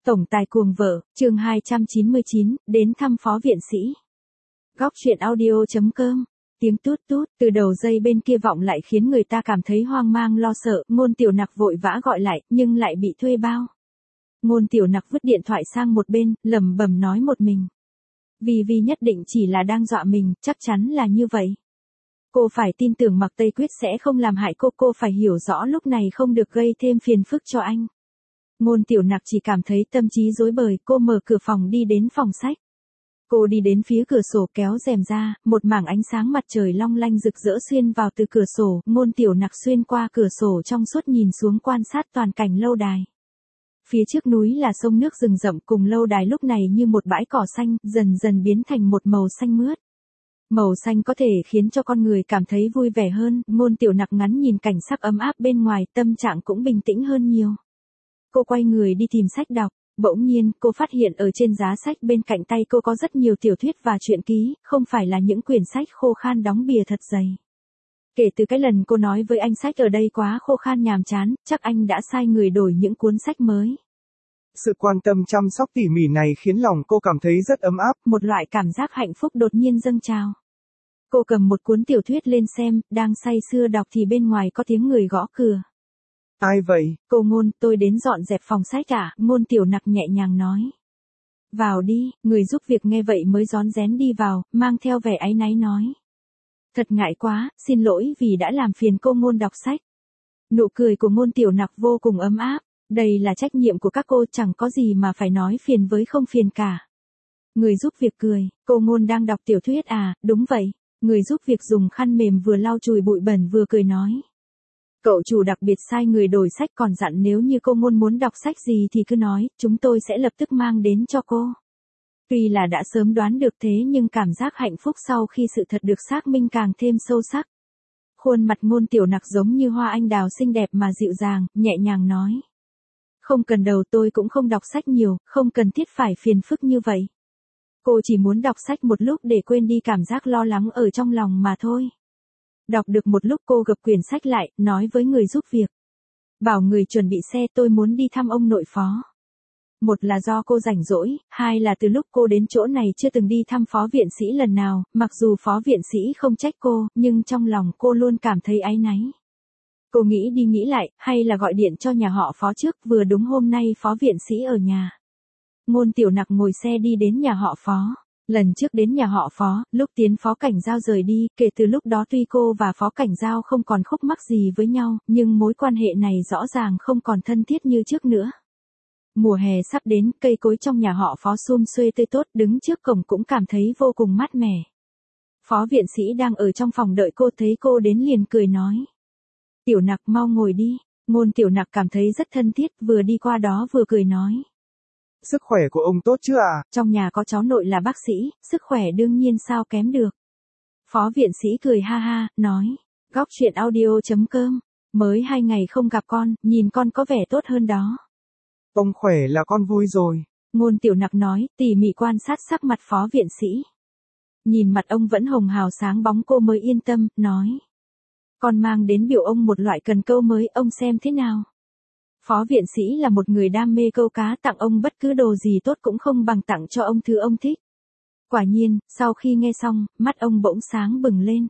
Tổng tài cuồng vợ, chương 299, đến thăm phó viện sĩ. Góc truyện audio.com. Tiếng tút tút từ đầu dây bên kia vọng lại khiến người ta cảm thấy hoang mang lo sợ. Ngôn Tiểu Nặc vội vã gọi lại, nhưng lại bị thuê bao. Ngôn Tiểu Nặc vứt điện thoại sang một bên, lẩm bẩm nói một mình. Vì nhất định chỉ là đang dọa mình, chắc chắn là như vậy. Cô phải tin tưởng Mạc Tây Quyết sẽ không làm hại cô phải hiểu rõ lúc này không được gây thêm phiền phức cho anh. Ngôn Tiểu Nặc chỉ cảm thấy tâm trí rối bời, cô mở cửa phòng đi đến phòng sách. Cô đi đến phía cửa sổ kéo rèm ra, một mảng ánh sáng mặt trời long lanh rực rỡ xuyên vào từ cửa sổ. Ngôn Tiểu Nặc xuyên qua cửa sổ trong suốt nhìn xuống quan sát toàn cảnh lâu đài. Phía trước núi là sông nước rừng rậm, cùng lâu đài lúc này như một bãi cỏ xanh, dần dần biến thành một màu xanh mướt. Màu xanh có thể khiến cho con người cảm thấy vui vẻ hơn. Ngôn Tiểu Nặc ngắm nhìn cảnh sắc ấm áp bên ngoài, tâm trạng cũng bình tĩnh hơn nhiều. Cô quay người đi tìm sách đọc, bỗng nhiên cô phát hiện ở trên giá sách bên cạnh tay cô có rất nhiều tiểu thuyết và truyện ký, không phải là những quyển sách khô khan đóng bìa thật dày. Kể từ cái lần cô nói với anh sách ở đây quá khô khan nhàm chán, chắc anh đã sai người đổi những cuốn sách mới. Sự quan tâm chăm sóc tỉ mỉ này khiến lòng cô cảm thấy rất ấm áp. Một loại cảm giác hạnh phúc đột nhiên dâng trào. Cô cầm một cuốn tiểu thuyết lên xem, đang say sưa đọc thì bên ngoài có tiếng người gõ cửa. Ai vậy? Cô Ngôn, tôi đến dọn dẹp phòng sách à? Ngôn Tiểu Nặc nhẹ nhàng nói. Vào đi, người giúp việc nghe vậy mới rón rén đi vào, mang theo vẻ áy náy nói. Thật ngại quá, xin lỗi vì đã làm phiền cô Ngôn đọc sách. Nụ cười của Ngôn Tiểu Nặc vô cùng ấm áp. Đây là trách nhiệm của các cô, chẳng có gì mà phải nói phiền với không phiền cả. Người giúp việc cười, cô Ngôn đang đọc tiểu thuyết à? Đúng vậy. Người giúp việc dùng khăn mềm vừa lau chùi bụi bẩn vừa cười nói. Cậu chủ đặc biệt sai người đổi sách, còn dặn nếu như cô Ngôn muốn đọc sách gì thì cứ nói, chúng tôi sẽ lập tức mang đến cho cô. Tuy là đã sớm đoán được thế nhưng cảm giác hạnh phúc sau khi sự thật được xác minh càng thêm sâu sắc. Khuôn mặt Ngôn Tiểu Nặc giống như hoa anh đào xinh đẹp mà dịu dàng, nhẹ nhàng nói. Không cần đâu, tôi cũng không đọc sách nhiều, không cần thiết phải phiền phức như vậy. Cô chỉ muốn đọc sách một lúc để quên đi cảm giác lo lắng ở trong lòng mà thôi. Đọc được một lúc cô gập quyển sách lại, nói với người giúp việc. Bảo người chuẩn bị xe, tôi muốn đi thăm ông nội phó. Một là do cô rảnh rỗi, hai là từ lúc cô đến chỗ này chưa từng đi thăm phó viện sĩ lần nào, mặc dù phó viện sĩ không trách cô, nhưng trong lòng cô luôn cảm thấy áy náy. Cô nghĩ đi nghĩ lại, hay là gọi điện cho nhà họ phó trước, vừa đúng hôm nay phó viện sĩ ở nhà. Ngôn Tiểu Nặc ngồi xe đi đến nhà họ phó. Lần trước đến nhà họ phó, lúc tiến phó Cảnh Giao rời đi, kể từ lúc đó tuy cô và phó Cảnh Giao không còn khúc mắc gì với nhau, nhưng mối quan hệ này rõ ràng không còn thân thiết như trước nữa. Mùa hè sắp đến, cây cối trong nhà họ phó sum xuê tươi tốt, đứng trước cổng cũng cảm thấy vô cùng mát mẻ. Phó viện sĩ đang ở trong phòng đợi cô, thấy cô đến liền cười nói. Tiểu Nặc mau ngồi đi. Ngôn Tiểu Nặc cảm thấy rất thân thiết, vừa đi qua đó vừa cười nói. Sức khỏe của ông tốt chứ à? Trong nhà có cháu nội là bác sĩ, sức khỏe đương nhiên sao kém được. Phó viện sĩ cười ha ha, nói. Góc truyện audio.com. Mới 2 ngày không gặp con, nhìn con có vẻ tốt hơn đó. Ông khỏe là con vui rồi. Ngôn Tiểu Nặc nói, tỉ mỉ quan sát sắc mặt phó viện sĩ. Nhìn mặt ông vẫn hồng hào sáng bóng cô mới yên tâm, nói. Con mang đến biểu ông một loại cần câu mới, ông xem thế nào. Phó viện sĩ là một người đam mê câu cá, tặng ông bất cứ đồ gì tốt cũng không bằng tặng cho ông thứ ông thích. Quả nhiên, sau khi nghe xong, mắt ông bỗng sáng bừng lên.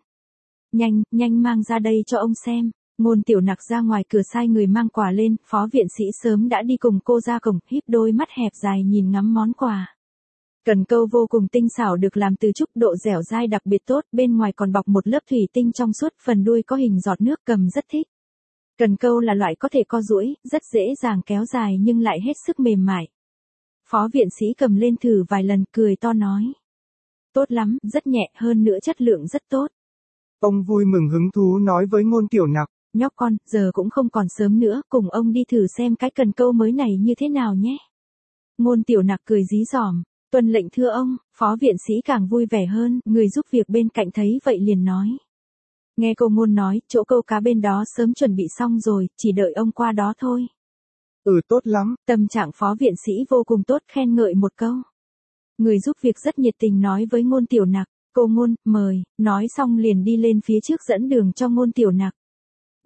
Nhanh mang ra đây cho ông xem. Ngôn Tiểu Nặc ra ngoài cửa sai người mang quà lên, phó viện sĩ sớm đã đi cùng cô ra cổng, híp đôi mắt hẹp dài nhìn ngắm món quà. Cần câu vô cùng tinh xảo được làm từ trúc, độ dẻo dai đặc biệt tốt, bên ngoài còn bọc một lớp thủy tinh trong suốt, phần đuôi có hình giọt nước, cầm rất thích. Cần câu là loại có thể co duỗi, rất dễ dàng kéo dài nhưng lại hết sức mềm mại. Phó viện sĩ cầm lên thử vài lần, cười to nói. Tốt lắm, rất nhẹ, hơn nữa chất lượng rất tốt. Ông vui mừng hứng thú nói với Ngôn Tiểu Nặc. Nhóc con, giờ cũng không còn sớm nữa, cùng ông đi thử xem cái cần câu mới này như thế nào nhé. Ngôn Tiểu Nặc cười dí dỏm. Tuân lệnh thưa ông. Phó viện sĩ càng vui vẻ hơn, người giúp việc bên cạnh thấy vậy liền nói. Nghe cô Ngôn nói, chỗ câu cá bên đó sớm chuẩn bị xong rồi, chỉ đợi ông qua đó thôi. Tốt lắm. Tâm trạng phó viện sĩ vô cùng tốt, khen ngợi một câu. Người giúp việc rất nhiệt tình nói với Ngôn Tiểu Nặc, cô Ngôn, mời, nói xong liền đi lên phía trước dẫn đường cho Ngôn Tiểu Nặc.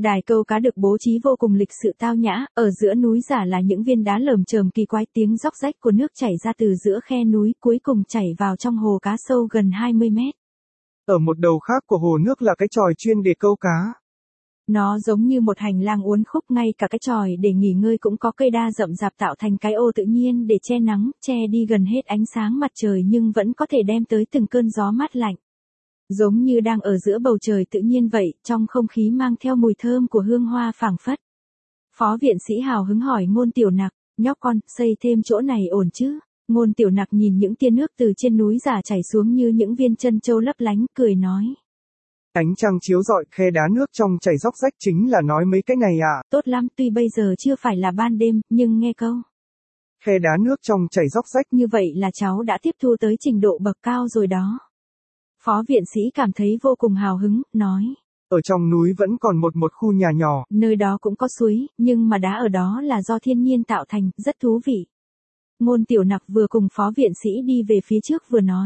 Đài câu cá được bố trí vô cùng lịch sự tao nhã, ở giữa núi giả là những viên đá lởm chởm kỳ quái, tiếng róc rách của nước chảy ra từ giữa khe núi, cuối cùng chảy vào trong hồ cá sâu gần 20 mét. Ở một đầu khác của hồ nước là cái chòi chuyên để câu cá. Nó giống như một hành lang uốn khúc, ngay cả cái chòi để nghỉ ngơi cũng có cây đa rậm rạp tạo thành cái ô tự nhiên để che nắng, che đi gần hết ánh sáng mặt trời nhưng vẫn có thể đem tới từng cơn gió mát lạnh. Giống như đang ở giữa bầu trời tự nhiên vậy, trong không khí mang theo mùi thơm của hương hoa phảng phất. Phó viện sĩ hào hứng hỏi Ngôn Tiểu Nặc, nhóc con, xây thêm chỗ này ổn chứ? Ngôn Tiểu Nặc nhìn những tia nước từ trên núi giả chảy xuống như những viên chân châu lấp lánh, cười nói. Ánh trăng chiếu rọi, khe đá nước trong chảy róc rách chính là nói mấy cái này à? Tốt lắm, tuy bây giờ chưa phải là ban đêm, nhưng nghe câu. Khe đá nước trong chảy róc rách. Như vậy là cháu đã tiếp thu tới trình độ bậc cao rồi đó. Phó viện sĩ cảm thấy vô cùng hào hứng, nói. Ở trong núi vẫn còn một khu nhà nhỏ. Nơi đó cũng có suối, nhưng mà đá ở đó là do thiên nhiên tạo thành, rất thú vị. Ngôn Tiểu Nặc vừa cùng phó viện sĩ đi về phía trước vừa nói.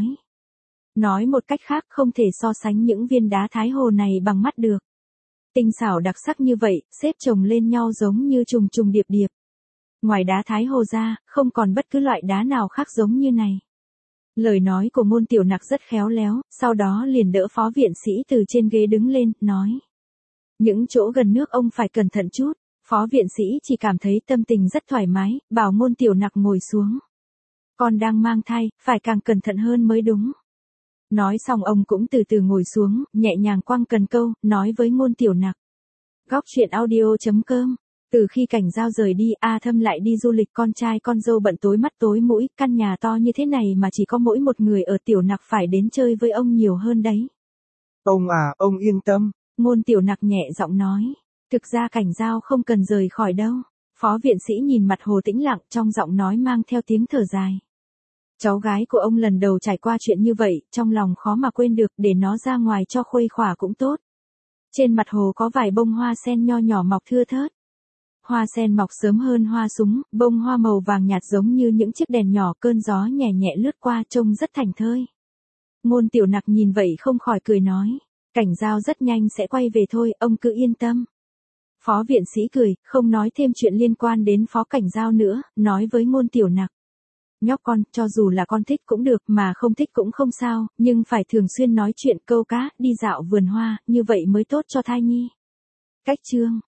Nói một cách khác, không thể so sánh những viên đá Thái Hồ này bằng mắt được. Tinh xảo đặc sắc như vậy, xếp chồng lên nhau giống như trùng trùng điệp điệp. Ngoài đá Thái Hồ ra, không còn bất cứ loại đá nào khác giống như này. Lời nói của Ngôn Tiểu Nặc rất khéo léo, sau đó liền đỡ phó viện sĩ từ trên ghế đứng lên, nói. Những chỗ gần nước ông phải cẩn thận chút. Phó viện sĩ chỉ cảm thấy tâm tình rất thoải mái, bảo Ngôn Tiểu Nặc ngồi xuống. Con đang mang thai, phải càng cẩn thận hơn mới đúng. Nói xong ông cũng từ từ ngồi xuống, nhẹ nhàng quăng cần câu, nói với Ngôn Tiểu Nặc. Góc truyện audio.com. Từ khi Cảnh Giao rời đi, A Thâm lại đi du lịch, con trai con dâu bận tối mắt tối mũi, căn nhà to như thế này mà chỉ có mỗi một người ở, Tiểu Nặc phải đến chơi với ông nhiều hơn đấy. Ông à, ông yên tâm. Ngôn Tiểu Nặc nhẹ giọng nói. Thực ra Cảnh Giao không cần rời khỏi đâu. Phó viện sĩ nhìn mặt hồ tĩnh lặng, trong giọng nói mang theo tiếng thở dài. Cháu gái của ông lần đầu trải qua chuyện như vậy, trong lòng khó mà quên được, để nó ra ngoài cho khuây khỏa cũng tốt. Trên mặt hồ có vài bông hoa sen nho nhỏ mọc thưa thớt. Hoa sen mọc sớm hơn hoa súng, bông hoa màu vàng nhạt giống như những chiếc đèn nhỏ, cơn gió nhẹ nhẹ lướt qua trông rất thảnh thơi. Ngôn Tiểu Nặc nhìn vậy không khỏi cười nói. Cảnh Giao rất nhanh sẽ quay về thôi, ông cứ yên tâm. Phó viện sĩ cười, không nói thêm chuyện liên quan đến Phó Cảnh Giao nữa, nói với Ngôn Tiểu Nặc. Nhóc con, cho dù là con thích cũng được mà không thích cũng không sao, nhưng phải thường xuyên nói chuyện, câu cá, đi dạo vườn hoa, như vậy mới tốt cho thai nhi. Cách chương